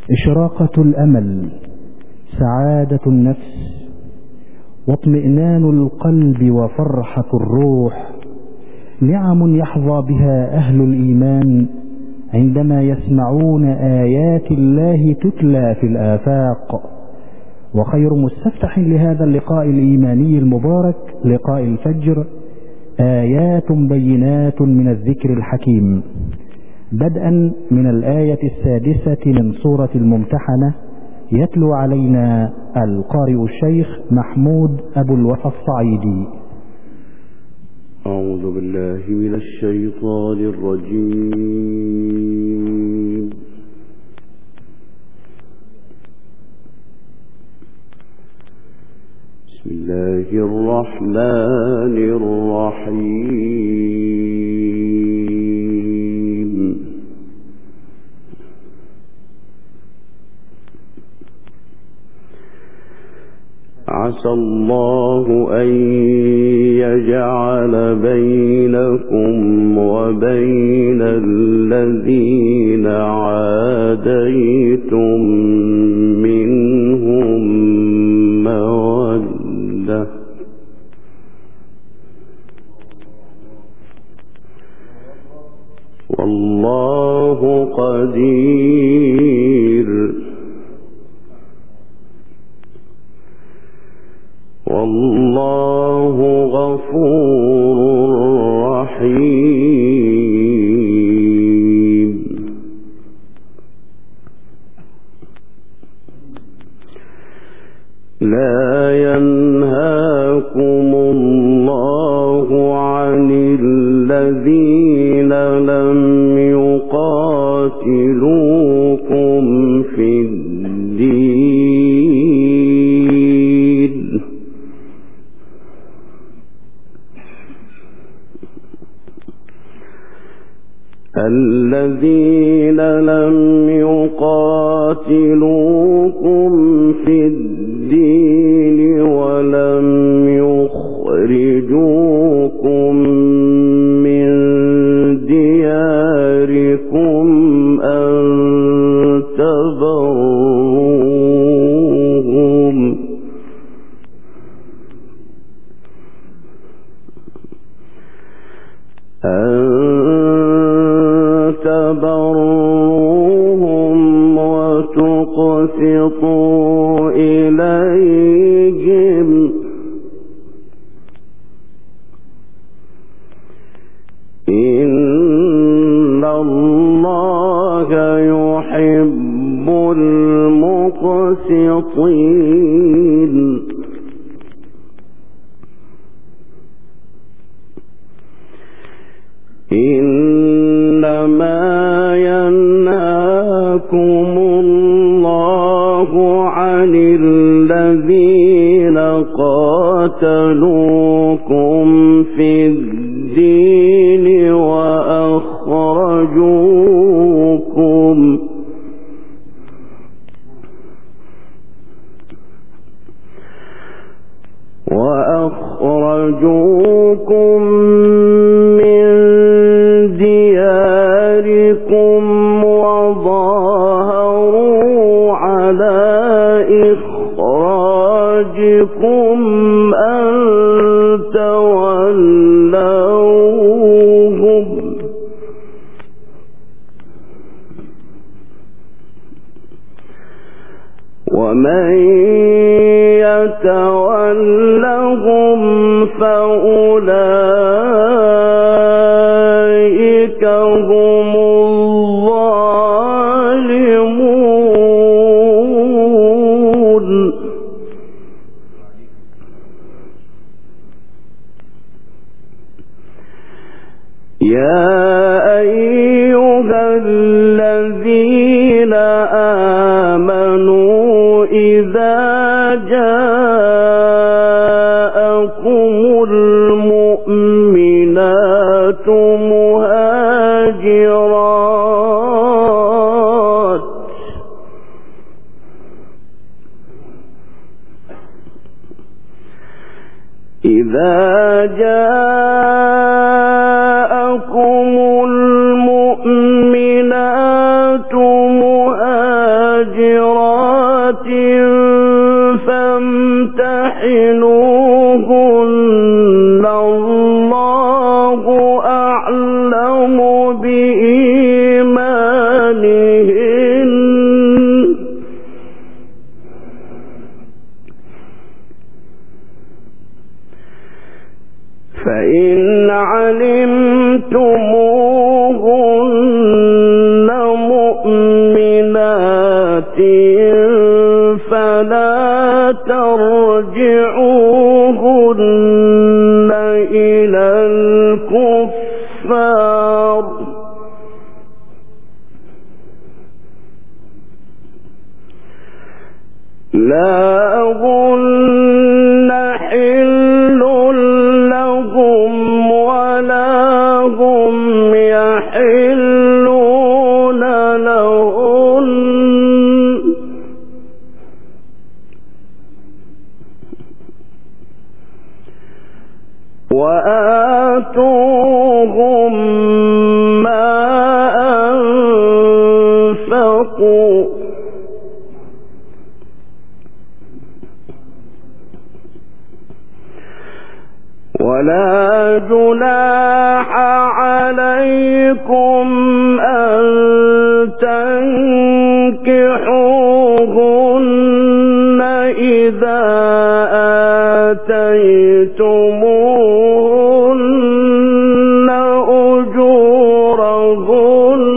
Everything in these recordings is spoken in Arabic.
إشراقة الأمل، سعادة النفس، واطمئنان القلب وفرحة الروح، نعم يحظى بها أهل الإيمان عندما يسمعون آيات الله تتلى في الآفاق. وخير مستفتح لهذا اللقاء الإيماني المبارك لقاء الفجر آيات بينات من الذكر الحكيم، بدءا من الآية 6 من سورة الممتحنة. يتلو علينا القارئ الشيخ محمود أبو الوفا الصعيدي. أعوذ بالله من الشيطان الرجيم. بسم الله الرحمن الرحيم. عسى الله أن يجعل بينكم وبين الذين عاديتم منهم مودة، والله قدير، والله غفور رحيم. لا ينهاكم الله عن الذين لم يقاتلوكم في الدين ولم يخرجوكم من دياركم أن تبروهم وتقسطوا إليهم، إن الله يحب المقسطين. إنما ينهاكم الله عن الذين قاتلوكم في الدين وأخرجوكم من دياركم وظاهروا على إخراجكم أن تولوهم، ومن يتولهم فأولئك هم الظالمون. يا أيها الذين آمنوا إذا جاءكم المؤمنات مهاجرات غاجرات فامتحنوهن الله أعلم بإيمانهن فإن علمتموهن مؤمنات فلا ترجعوهن إلى الكفار لا هن حل لهم ولا هم يحلون لهن وآتوهم ما أنفقوا ولا جناح عليكم أن تنكحوهن إذا آتيتموهن أجورهن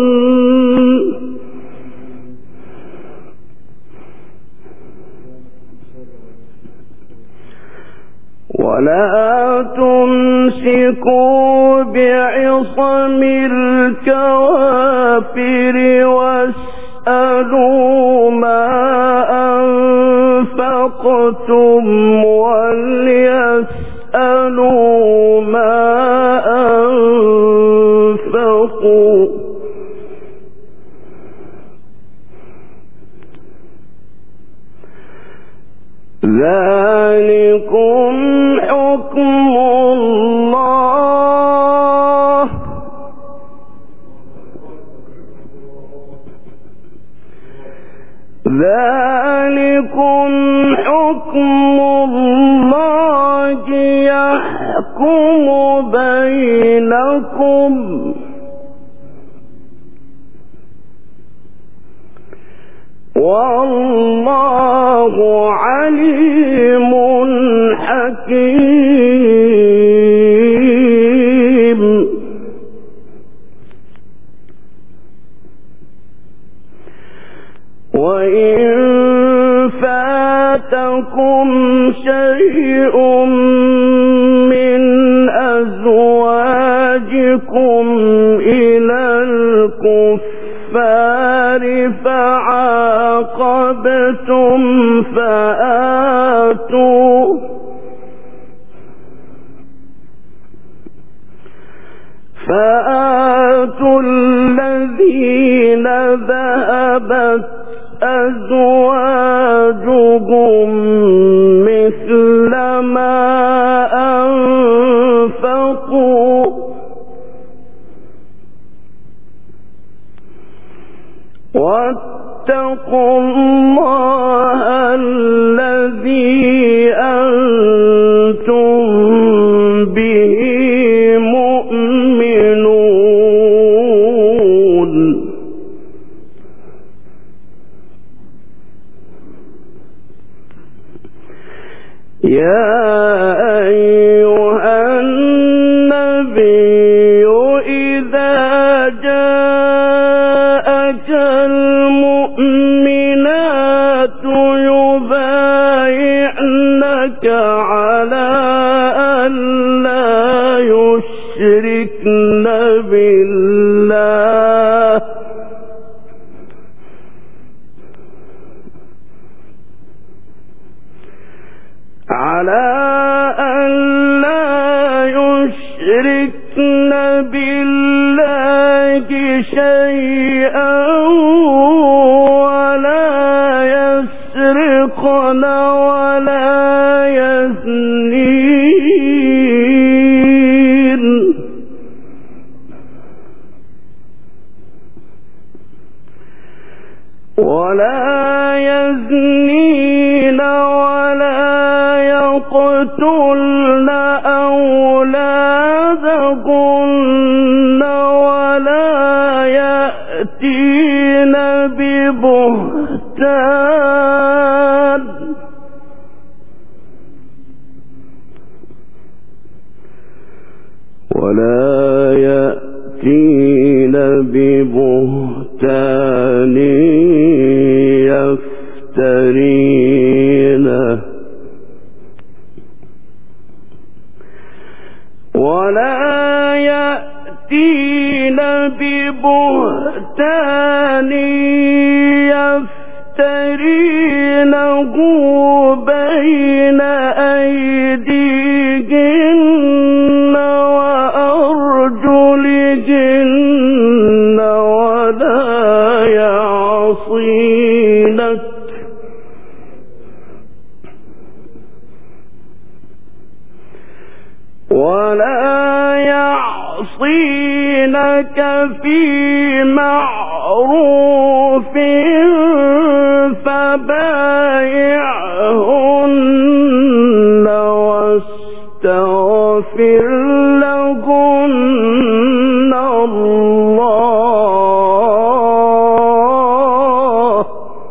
ولا تمسكوا بعصم الكوافر واسألوا ما أنفقتم وليسألوا ما أنفقوا ذلكم حكم الله ذلكم حكم الله يحكم بينكم والله عليم حكيم وإن فاتكم شيء من أزواجكم إلى الكفار فعاقبتم فآتوا الذين ذهبت أزواجهم مثل ما أنفقوا واتقوا الله الذي أنتم به مؤمنون يا أيها النبي إذا جاءك المؤمنات يبايعنك على أن لا يشركن بالله شيئا ولا يسرقن ولا يزنين ولا يزنين ولا يقتلن أولادهن ولا يأتين ببهتان يفترينه بين أيديهن وأرجلهن ولا يعصينك في معروف فبايعهن واستغفر لهن الله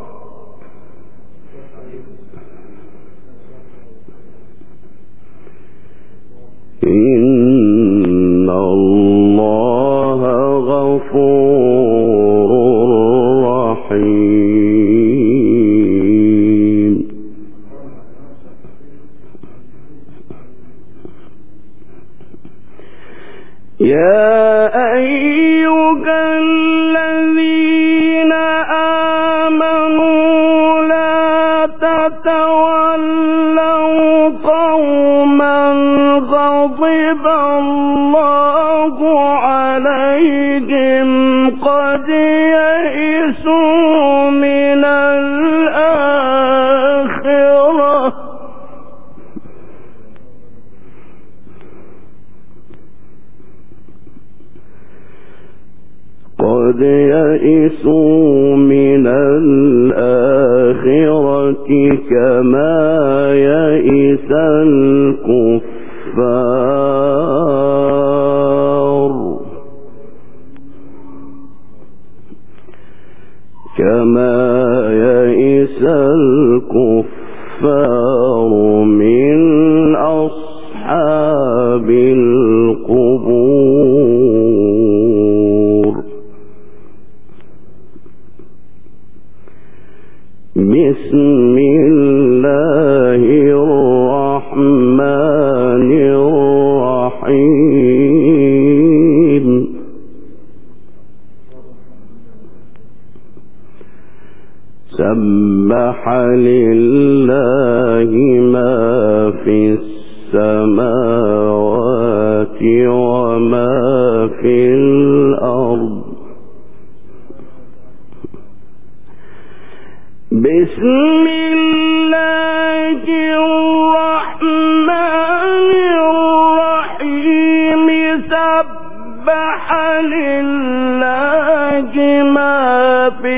إن الله غفور رحيم. يا أيها الذين آمنوا لا تتولوا قوما غضب الله عليهم قد يئسوا من الآخرة كما يئس الكفار من أصحاب القبور. بسم الله الرحمن الرحيم. سبح لله ما في السماوات وما في الأرض. بسم الله الرحمن الرحيم. سبح لله ما في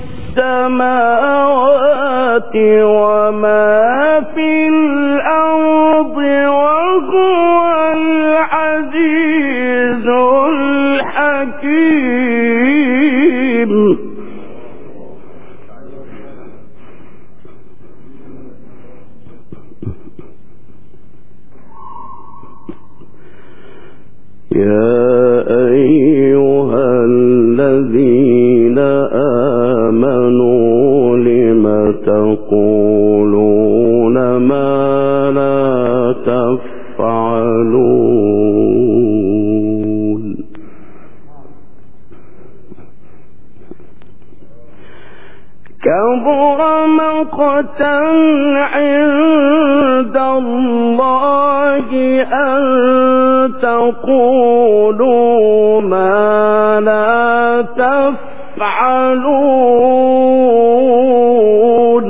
السماوات وما في الأرض وهو العزيز الحكيم. يا أيها الذين آمنوا لم تقولون ما لا تفعلون. كبر مقتا عند الله أن تقولوا ما لا تفعلون.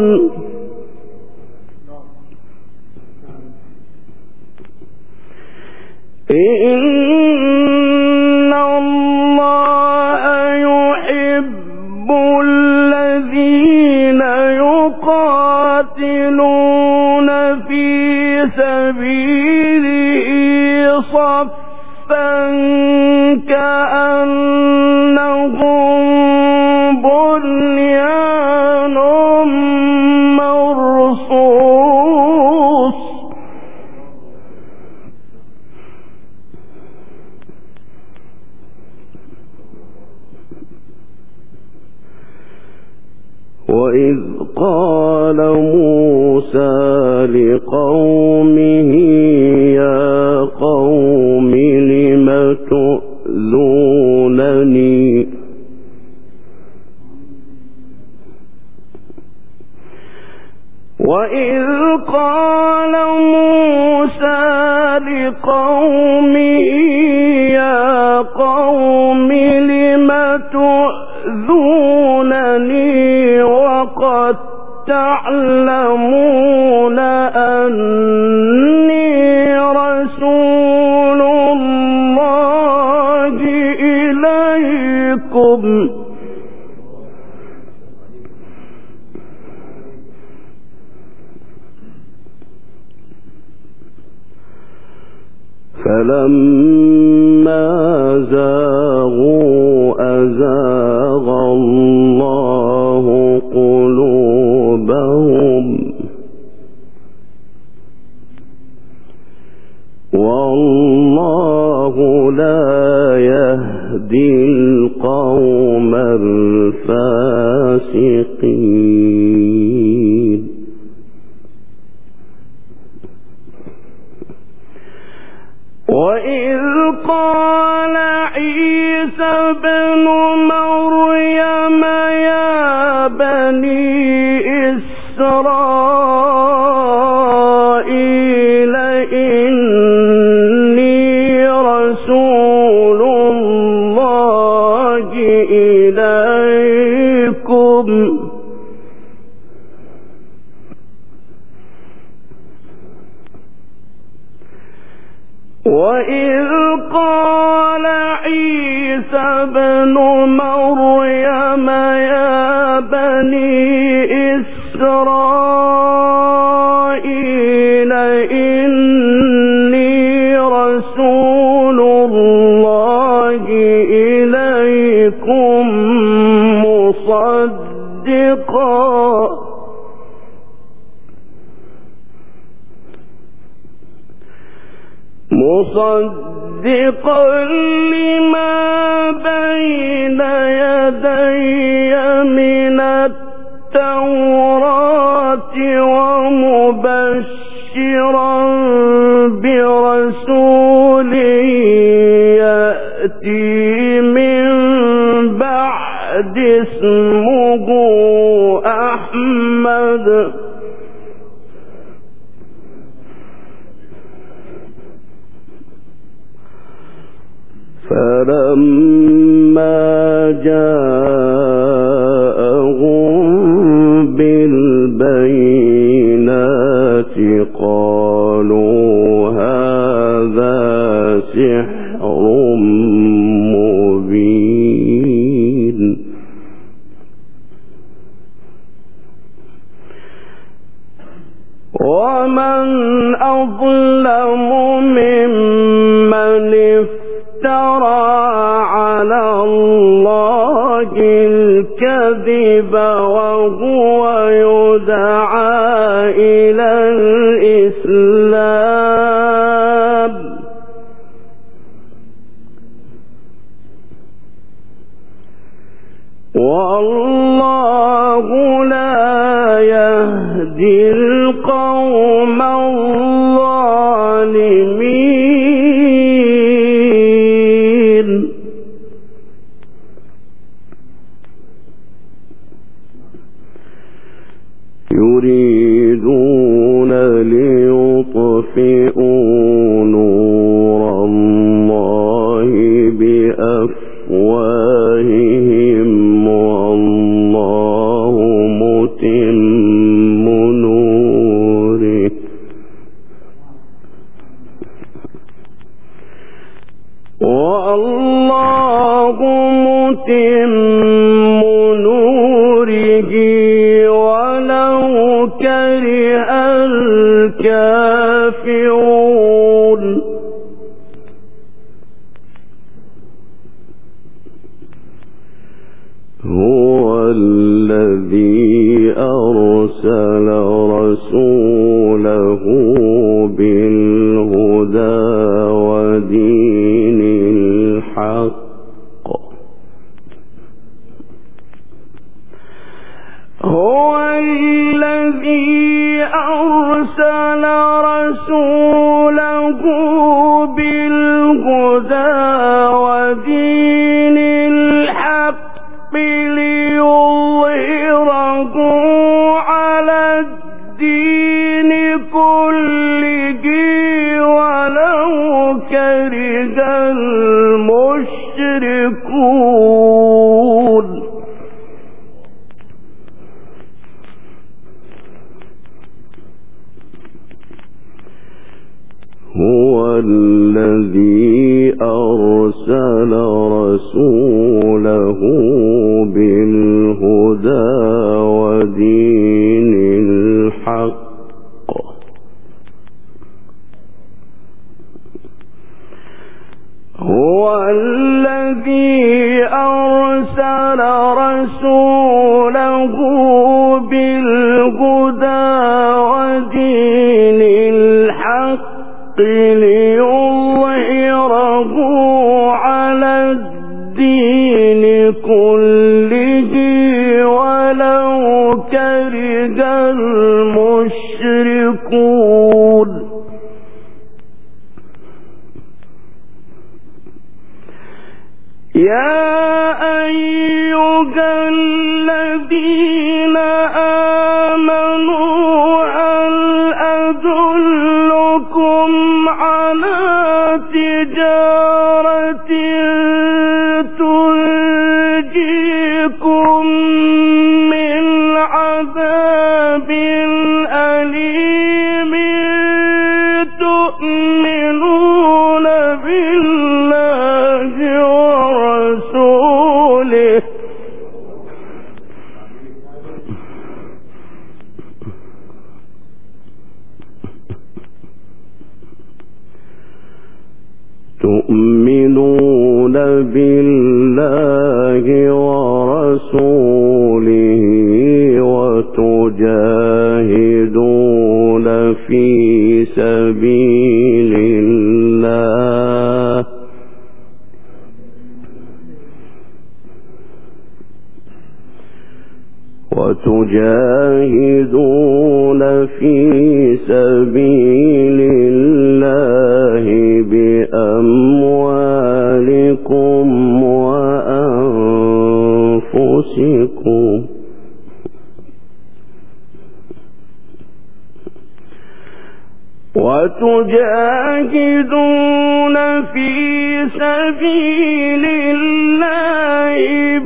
إن الله يحب الذين وإذ قال موسى لقومه يا قوم لم تؤذونني وإذ قال موسى لقومه يا قوم لم تؤذونني وقد تعلمون أني رسول الله إليكم فلما زاغوا أزاغ الله قلوبهم والله لا يهدي القوم الفاسقين وإذ قال عيسى بن مريم يا بني إسرائيل إني رسول الله إليكم وإذ قال عيسى بن مريم يا بني إسرائيل إني رسول الله إليكم مصدقا لما بين يدي من التوراة ومبشرا برسول يأتي من بعد اسمه أحمد فلما جاءهم بالبينات قالوا هذا سحر مبين ومن أظلم ممن افترى على الله الكذب وهو يدعى إلى الإسلام والله لا يهدي القوم الظالمين يريدون ليطفئوا نور الله بأفواههم والله متم نوره ولو كره الكافرون هو الذي أرسل رسوله بالهدى ودين الحق هو الذي أرسل رسوله بالهدى ودين الحق ليظهره على الدين كله ولو كره المشركون. هو الذي أرسل رسوله بالهدى ودين الحق هو الذي أرسل رسوله بالهدى ودين الحق ليظهره على الدين كله ولو كره المشركون. يا أيها الذين آمنوا هل أدلكم على تجارة تنجيكم من عذاب أليم تؤمنون بالله ورسوله وتجاهدون في سبيل الله بأموالكم وأنفسكم وتجاهدون في سبيل الله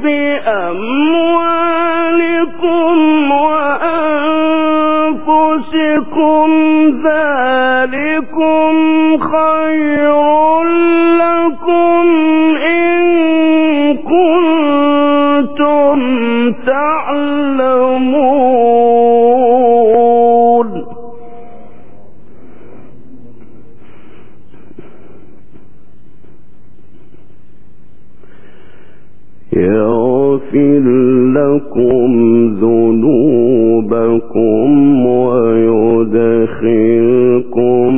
بأموالكم وأنفسكم ذلكم خير لكم إن كنتم تعلمون. يغفر لكم ذنوبكم ويدخلكم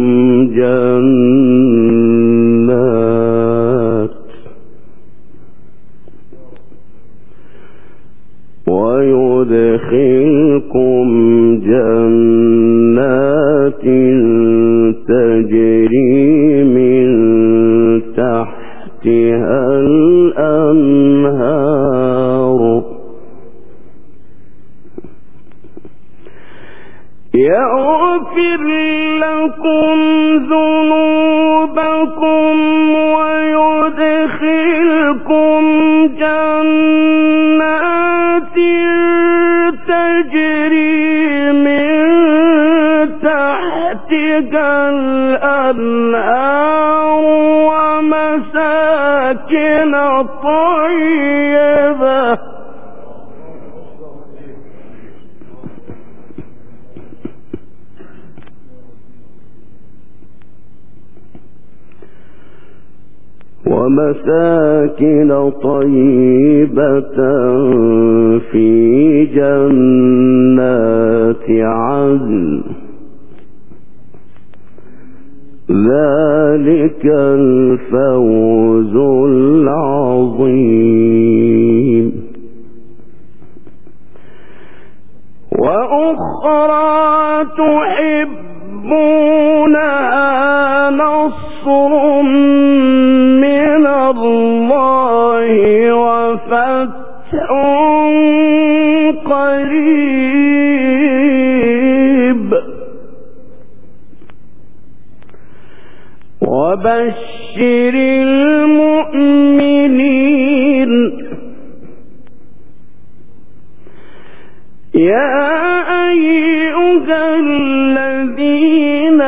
جنات تجري من تحتها الأنهار يغفر لكم ذنوبكم ويدخلكم جنات تجري من تحتها الأنهار ومساكن طيبة في جنات عدن ذلك الفوز العظيم. وأخرى تحبونها نصر من الله وفتح قريب وبشر المؤمنين يا أيها الذين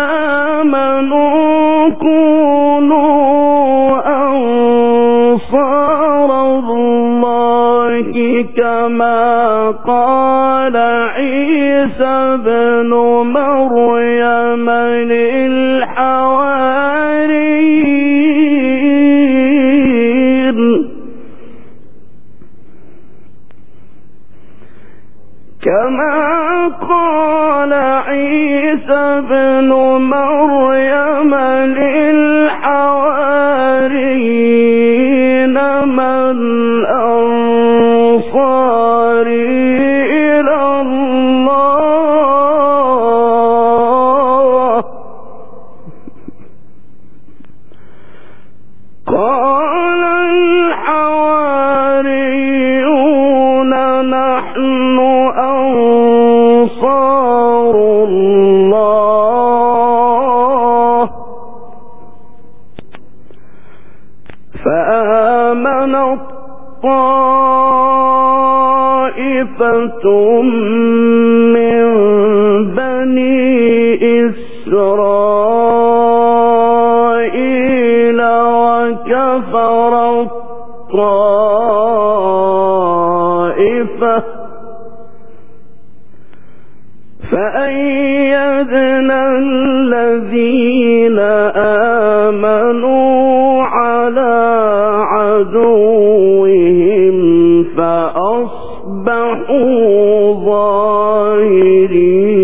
آمنوا كونوا أنصار الله كما قال عيسى ابن مريم للحواريين كما قال عيسى ابن مريم للحواريين من أنصاري إلى الله قال الحواريون نحن أنصار الله فآمنت طائفة من بني إسرائيل وكفرت طائفة فأيدنا الذين آمنوا على عدوهم فأصبحوا ظاهرين